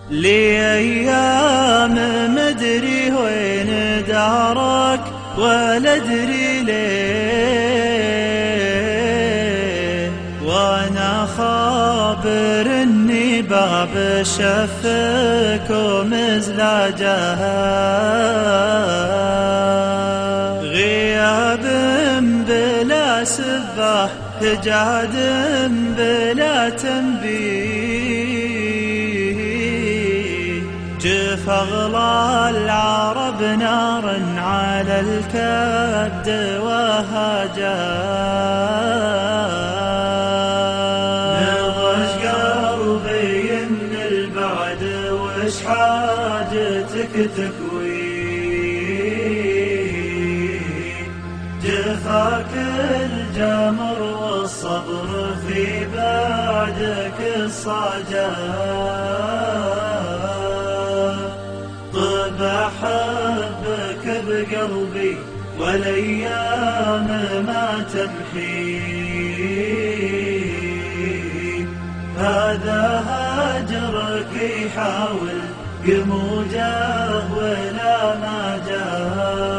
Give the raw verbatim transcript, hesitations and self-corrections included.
لي أيام مدري وين دارك ولا أدري ليه، وأنا خابر إني باب شفك ومزلاجها، غياب بلا سبه هجاد بلا تنبيه، جف أغلى العرب نار على الكبد وهاجا، نضج قلبي إن البعد وش حاجتك تكوي، جفاك الجمر والصبر في بعدك الصاجا، طب أحبك بقلبي والأيام ما تمحي، هذا هجرك يحاول يموجه ولا ما جاه.